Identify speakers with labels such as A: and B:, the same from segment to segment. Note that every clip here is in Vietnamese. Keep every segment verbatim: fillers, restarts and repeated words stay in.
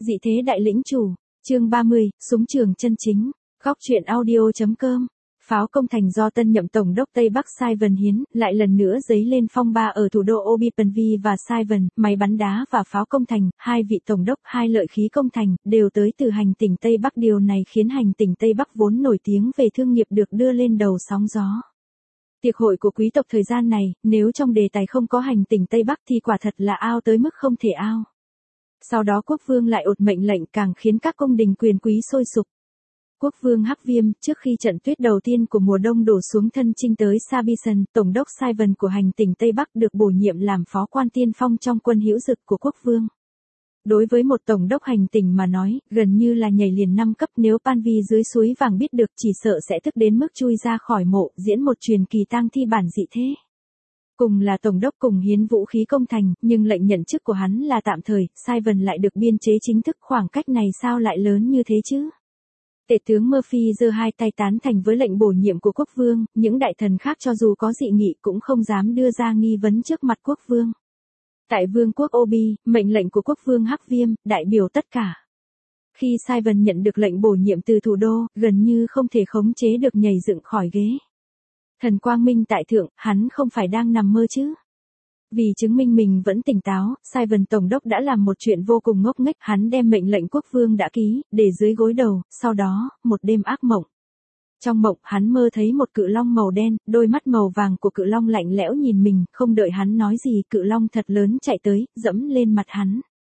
A: Dị thế đại lĩnh chủ, chương ba mươi, súng trường chân chính, góc truyện audio.com. Pháo công thành do tân nhậm tổng đốc Tây Bắc Saigon Hiến, lại lần nữa dấy lên phong ba ở thủ đô Obipenvi và Saigon, máy bắn đá và pháo công thành, hai vị tổng đốc, hai lợi khí công thành, đều tới từ hành tỉnh Tây Bắc. Điều này khiến hành tỉnh Tây Bắc vốn nổi tiếng về thương nghiệp được đưa lên đầu sóng gió. Tiệc hội của quý tộc thời gian này, nếu trong đề tài không có hành tỉnh Tây Bắc thì quả thật là ao tới mức không thể ao. Sau đó quốc vương lại ột mệnh lệnh càng khiến các cung đình quyền quý sôi sục. Quốc vương Hắc Viêm, trước khi trận tuyết đầu tiên của mùa đông đổ xuống thân chinh tới Sabison, tổng đốc Saigon của hành tỉnh Tây Bắc được bổ nhiệm làm phó quan tiên phong trong quân hữu dực của quốc vương. Đối với một tổng đốc hành tỉnh mà nói, gần như là nhảy liền năm cấp. Nếu Panvi dưới suối vàng biết được chỉ sợ sẽ tức đến mức chui ra khỏi mộ, diễn một truyền kỳ tang thi bản dị thế. Cùng là tổng đốc cùng hiến vũ khí công thành, nhưng lệnh nhận chức của hắn là tạm thời, Saigon lại được biên chế chính thức. Khoảng cách này sao lại lớn như thế chứ? Tể tướng Murphy giơ hai tay tán thành với lệnh bổ nhiệm của quốc vương, những đại thần khác cho dù có dị nghị cũng không dám đưa ra nghi vấn trước mặt quốc vương. Tại vương quốc Obi, mệnh lệnh của quốc vương Hắc Viêm, đại biểu tất cả. Khi Saigon nhận được lệnh bổ nhiệm từ thủ đô, gần như không thể khống chế được nhảy dựng khỏi ghế. Thần quang minh tại thượng, hắn không phải đang nằm mơ chứ? Vì chứng minh mình vẫn tỉnh táo, Saigon tổng đốc đã làm một chuyện vô cùng ngốc nghếch. Hắn đem mệnh lệnh quốc vương đã ký, để dưới gối đầu, sau đó, một đêm ác mộng. Trong mộng, hắn mơ thấy một cự long màu đen, đôi mắt màu vàng của cự long lạnh lẽo nhìn mình, không đợi hắn nói gì, cự long thật lớn chạy tới, dẫm lên mặt hắn.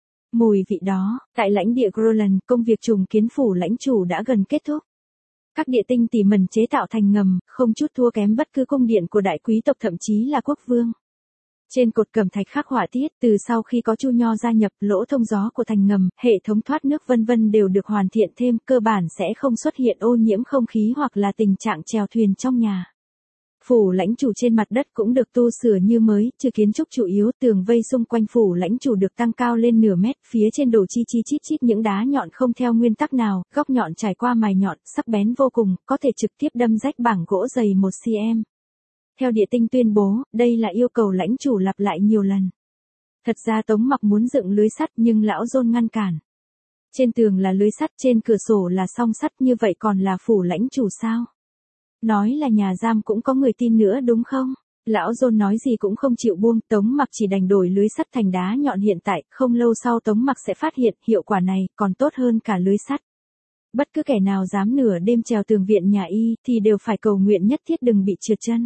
A: Mùi vị đó, tại lãnh địa Groland, công việc trùng kiến phủ lãnh chủ đã gần kết thúc. Các địa tinh tỉ mẩn chế tạo thành ngầm, không chút thua kém bất cứ cung điện của đại quý tộc thậm chí là quốc vương. Trên cột cẩm thạch khắc họa tiết, từ sau khi có Chu Nho gia nhập, lỗ thông gió của thành ngầm, hệ thống thoát nước vân vân đều được hoàn thiện thêm, cơ bản sẽ không xuất hiện ô nhiễm không khí hoặc là tình trạng chèo thuyền trong nhà. Phủ lãnh chủ trên mặt đất cũng được tu sửa như mới, trừ kiến trúc chủ yếu, tường vây xung quanh phủ lãnh chủ được tăng cao lên nửa mét, phía trên đổ chi chi chít chít những đá nhọn không theo nguyên tắc nào, góc nhọn trải qua mài nhọn, sắc bén vô cùng, có thể trực tiếp đâm rách bảng gỗ dày một xăng-ti-mét. Theo địa tinh tuyên bố, đây là yêu cầu lãnh chủ lặp lại nhiều lần. Thật ra Tống Mặc muốn dựng lưới sắt nhưng lão John ngăn cản. Trên tường là lưới sắt, trên cửa sổ là song sắt, như vậy còn là phủ lãnh chủ sao? Nói là nhà giam cũng có người tin nữa đúng không? Lão John nói gì cũng không chịu buông, Tống Mặc chỉ đành đổi lưới sắt thành đá nhọn hiện tại, không lâu sau Tống Mặc sẽ phát hiện hiệu quả này còn tốt hơn cả lưới sắt. Bất cứ kẻ nào dám nửa đêm trèo tường viện nhà y thì đều phải cầu nguyện nhất thiết đừng bị trượt chân.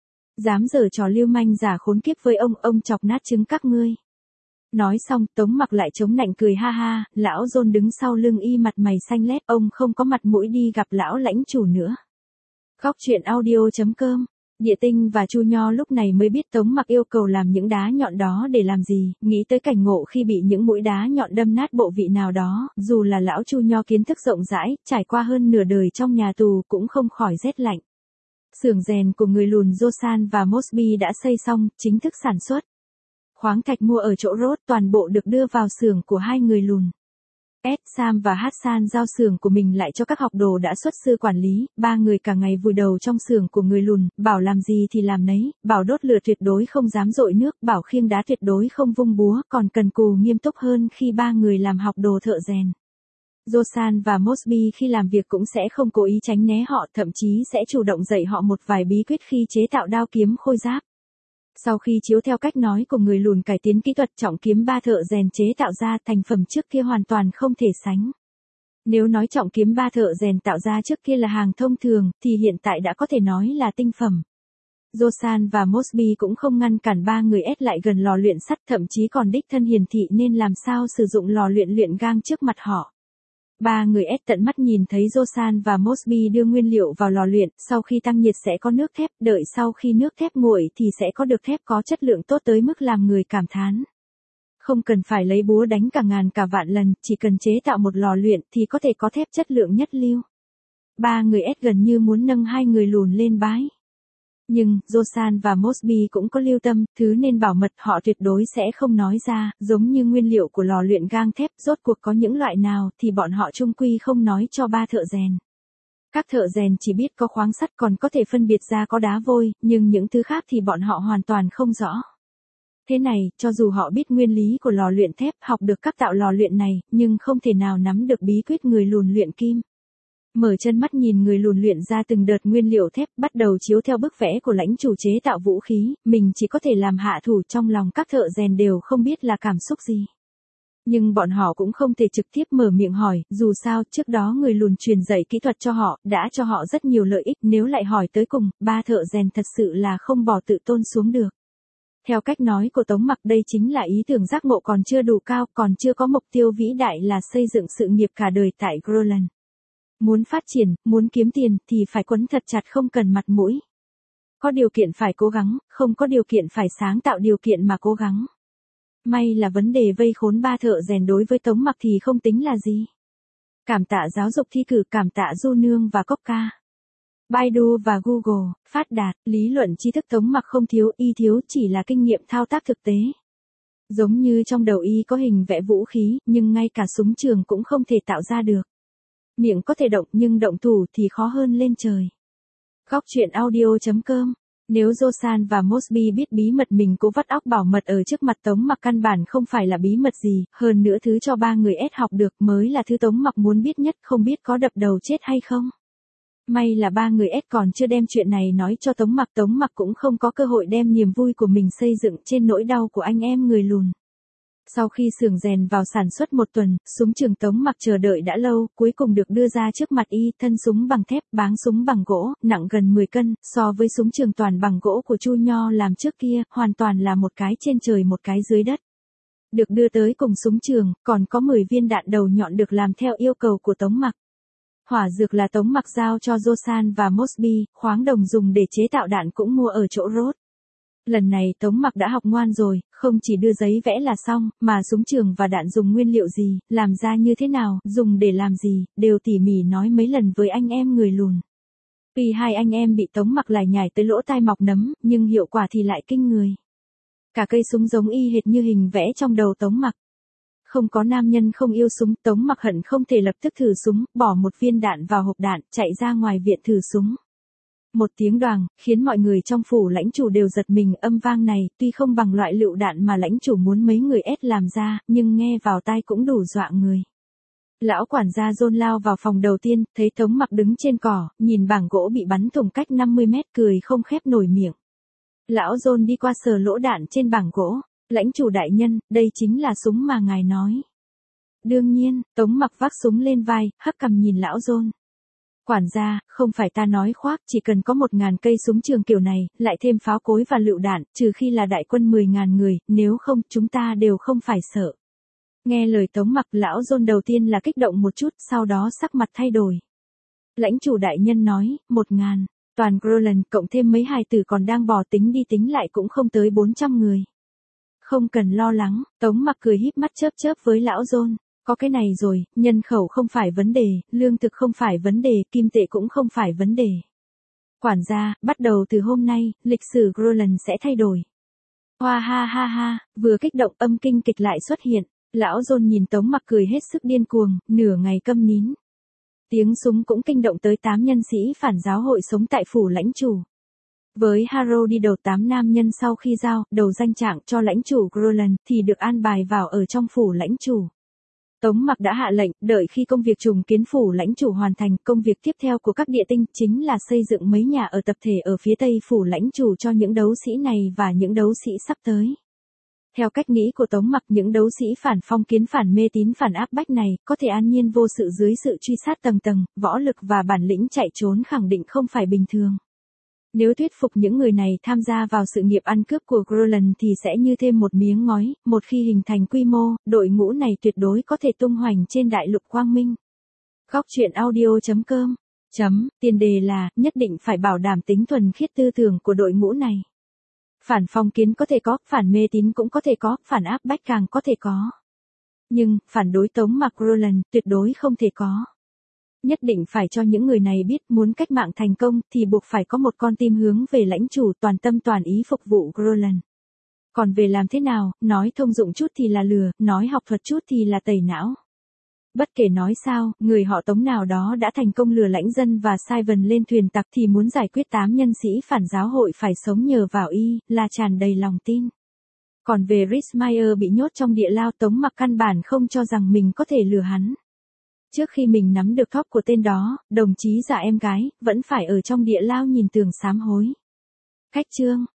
A: Dám giở trò lưu manh giả khốn kiếp với ông, ông chọc nát trứng các ngươi. Nói xong, Tống Mặc lại chống nạnh cười ha ha, lão John đứng sau lưng y mặt mày xanh lét, ông không có mặt mũi đi gặp lão lãnh chủ nữa. Góc truyện audio.com. Địa tinh và Chu Nho lúc này mới biết Tống Mặc yêu cầu làm những đá nhọn đó để làm gì, nghĩ tới cảnh ngộ khi bị những mũi đá nhọn đâm nát bộ vị nào đó, dù là lão Chu Nho kiến thức rộng rãi, trải qua hơn nửa đời trong nhà tù cũng không khỏi rét lạnh. Xưởng rèn của người lùn Josan và Mosby đã xây xong, chính thức sản xuất. Khoáng thạch mua ở chỗ Rốt toàn bộ được đưa vào xưởng của hai người lùn. Ed, Sam và Hassan giao xưởng của mình lại cho các học đồ đã xuất sư quản lý, ba người cả ngày vùi đầu trong xưởng của người lùn, bảo làm gì thì làm nấy, bảo đốt lửa tuyệt đối không dám dội nước, bảo khiêng đá tuyệt đối không vung búa, còn cần cù nghiêm túc hơn khi ba người làm học đồ thợ rèn. Josan và Mosby khi làm việc cũng sẽ không cố ý tránh né họ, thậm chí sẽ chủ động dạy họ một vài bí quyết khi chế tạo đao kiếm khôi giáp. Sau khi chiếu theo cách nói của người lùn cải tiến kỹ thuật trọng kiếm ba thợ rèn chế tạo ra, thành phẩm trước kia hoàn toàn không thể sánh. Nếu nói trọng kiếm ba thợ rèn tạo ra trước kia là hàng thông thường, thì hiện tại đã có thể nói là tinh phẩm. Josan và Mosby cũng không ngăn cản ba người ép lại gần lò luyện sắt, thậm chí còn đích thân hiển thị nên làm sao sử dụng lò luyện luyện gang trước mặt họ. Ba người ép tận mắt nhìn thấy Josan và Mosby đưa nguyên liệu vào lò luyện, sau khi tăng nhiệt sẽ có nước thép, đợi sau khi nước thép nguội thì sẽ có được thép có chất lượng tốt tới mức làm người cảm thán. Không cần phải lấy búa đánh cả ngàn cả vạn lần, chỉ cần chế tạo một lò luyện thì có thể có thép chất lượng nhất lưu. Ba người ép gần như muốn nâng hai người lùn lên bái. Nhưng, Josan và Mosby cũng có lưu tâm, thứ nên bảo mật họ tuyệt đối sẽ không nói ra, giống như nguyên liệu của lò luyện gang thép, rốt cuộc có những loại nào thì bọn họ chung quy không nói cho ba thợ rèn. Các thợ rèn chỉ biết có khoáng sắt còn có thể phân biệt ra có đá vôi, nhưng những thứ khác thì bọn họ hoàn toàn không rõ. Thế này, cho dù họ biết nguyên lý của lò luyện thép, học được các tạo lò luyện này, nhưng không thể nào nắm được bí quyết người lùn luyện kim. Mở chân mắt nhìn người lùn luyện ra từng đợt nguyên liệu thép, bắt đầu chiếu theo bức vẽ của lãnh chủ chế tạo vũ khí, mình chỉ có thể làm hạ thủ, trong lòng các thợ rèn đều không biết là cảm xúc gì. Nhưng bọn họ cũng không thể trực tiếp mở miệng hỏi, dù sao, trước đó người lùn truyền dạy kỹ thuật cho họ, đã cho họ rất nhiều lợi ích, nếu lại hỏi tới cùng, ba thợ rèn thật sự là không bỏ tự tôn xuống được. Theo cách nói của Tống Mặc, đây chính là ý tưởng giác ngộ còn chưa đủ cao, còn chưa có mục tiêu vĩ đại là xây dựng sự nghiệp cả đời tại Groenland. Muốn phát triển, muốn kiếm tiền, thì phải quấn thật chặt, không cần mặt mũi. Có điều kiện phải cố gắng, không có điều kiện phải sáng tạo điều kiện mà cố gắng. May là vấn đề vây khốn ba thợ rèn đối với Tống Mặc thì không tính là gì. Cảm tạ giáo dục thi cử, cảm tạ Du Nương và Cốc Ca. Baidu và Google, phát đạt, lý luận tri thức Tống Mặc không thiếu, y thiếu chỉ là kinh nghiệm thao tác thực tế. Giống như trong đầu y có hình vẽ vũ khí, nhưng ngay cả súng trường cũng không thể tạo ra được. Miệng có thể động nhưng động thủ thì khó hơn lên trời. Góc truyện audio chấm com. Nếu Josan và Mosby biết bí mật mình cố vắt óc bảo mật ở trước mặt Tống Mặc căn bản không phải là bí mật gì, hơn nữa thứ cho ba người S học được mới là thứ Tống Mặc muốn biết nhất, không biết có đập đầu chết hay không. May là ba người S còn chưa đem chuyện này nói cho Tống Mặc, Tống Mặc cũng không có cơ hội đem niềm vui của mình xây dựng trên nỗi đau của anh em người lùn. Sau khi xưởng rèn vào sản xuất một tuần, súng trường Tống Mặc chờ đợi đã lâu, cuối cùng được đưa ra trước mặt y, thân súng bằng thép, báng súng bằng gỗ, nặng gần mười cân, so với súng trường toàn bằng gỗ của Chu Nho làm trước kia, hoàn toàn là một cái trên trời một cái dưới đất. Được đưa tới cùng súng trường, còn có mười viên đạn đầu nhọn được làm theo yêu cầu của Tống Mặc. Hỏa dược là Tống Mặc giao cho Josan và Mosby, khoáng đồng dùng để chế tạo đạn cũng mua ở chỗ Rốt. Lần này Tống Mặc đã học ngoan rồi, không chỉ đưa giấy vẽ là xong, mà súng trường và đạn dùng nguyên liệu gì, làm ra như thế nào, dùng để làm gì, đều tỉ mỉ nói mấy lần với anh em người lùn. Vì hai anh em bị Tống Mặc lải nhải tới lỗ tai mọc nấm, nhưng hiệu quả thì lại kinh người. Cả cây súng giống y hệt như hình vẽ trong đầu Tống Mặc. Không có nam nhân không yêu súng, Tống Mặc hận không thể lập tức thử súng, bỏ một viên đạn vào hộp đạn, chạy ra ngoài viện thử súng. Một tiếng đoàng, khiến mọi người trong phủ lãnh chủ đều giật mình, âm vang này, tuy không bằng loại lựu đạn mà lãnh chủ muốn mấy người S làm ra, nhưng nghe vào tai cũng đủ dọa người. Lão quản gia John lao vào phòng đầu tiên, thấy Tống Mặc đứng trên cỏ, nhìn bảng gỗ bị bắn thủng cách năm mươi mét, cười không khép nổi miệng. Lão John đi qua sờ lỗ đạn trên bảng gỗ, lãnh chủ đại nhân, đây chính là súng mà ngài nói. Đương nhiên, Tống Mặc vác súng lên vai, hất cằm nhìn lão John. Quản gia, không phải ta nói khoác, chỉ cần có một ngàn cây súng trường kiểu này, lại thêm pháo cối và lựu đạn, trừ khi là đại quân mười ngàn người, nếu không, chúng ta đều không phải sợ. Nghe lời Tống Mặc, lão John đầu tiên là kích động một chút, sau đó sắc mặt thay đổi. Lãnh chủ đại nhân nói, một ngàn, toàn Groenland cộng thêm mấy hài tử còn đang bò tính đi tính lại cũng không tới bốn trăm người. Không cần lo lắng, Tống Mặc cười híp mắt chớp chớp với lão John. Có cái này rồi, nhân khẩu không phải vấn đề, lương thực không phải vấn đề, kim tệ cũng không phải vấn đề. Quản gia, bắt đầu từ hôm nay, lịch sử Groenland sẽ thay đổi. Hoa ha ha ha, vừa kích động âm kinh kịch lại xuất hiện, lão John nhìn Tống Mặc cười hết sức điên cuồng, nửa ngày câm nín. Tiếng súng cũng kinh động tới tám nhân sĩ phản giáo hội sống tại phủ lãnh chủ. Với Harrow đi đầu tám nam nhân sau khi giao đầu danh trạng cho lãnh chủ Groenland thì được an bài vào ở trong phủ lãnh chủ. Tống Mặc đã hạ lệnh, đợi khi công việc trùng kiến phủ lãnh chủ hoàn thành, công việc tiếp theo của các địa tinh chính là xây dựng mấy nhà ở tập thể ở phía tây phủ lãnh chủ cho những đấu sĩ này và những đấu sĩ sắp tới. Theo cách nghĩ của Tống Mặc, những đấu sĩ phản phong kiến, phản mê tín, phản áp bách này, có thể an nhiên vô sự dưới sự truy sát tầng tầng, võ lực và bản lĩnh chạy trốn khẳng định không phải bình thường. Nếu thuyết phục những người này tham gia vào sự nghiệp ăn cướp của Groenland thì sẽ như thêm một miếng ngói, một khi hình thành quy mô, đội ngũ này tuyệt đối có thể tung hoành trên đại lục quang minh. Góc truyện audio chấm com. Chấm, tiền đề là, nhất định phải bảo đảm tính thuần khiết tư tưởng của đội ngũ này. Phản phong kiến có thể có, phản mê tín cũng có thể có, phản áp bách càng có thể có. Nhưng, phản đối Tống Mặc Groenland tuyệt đối không thể có. Nhất định phải cho những người này biết muốn cách mạng thành công thì buộc phải có một con tim hướng về lãnh chủ, toàn tâm toàn ý phục vụ Groenland. Còn về làm thế nào, nói thông dụng chút thì là lừa, nói học thuật chút thì là tẩy não. Bất kể nói sao, người họ Tống nào đó đã thành công lừa lãnh dân và sai vần lên thuyền tặc thì muốn giải quyết tám nhân sĩ phản giáo hội phải sống nhờ vào y, là tràn đầy lòng tin. Còn về Rhys Meyer bị nhốt trong địa lao, Tống Mặc căn bản không cho rằng mình có thể lừa hắn. Trước khi mình nắm được top của tên đó, đồng chí già em gái, vẫn phải ở trong địa lao nhìn tường sám hối. Cách chương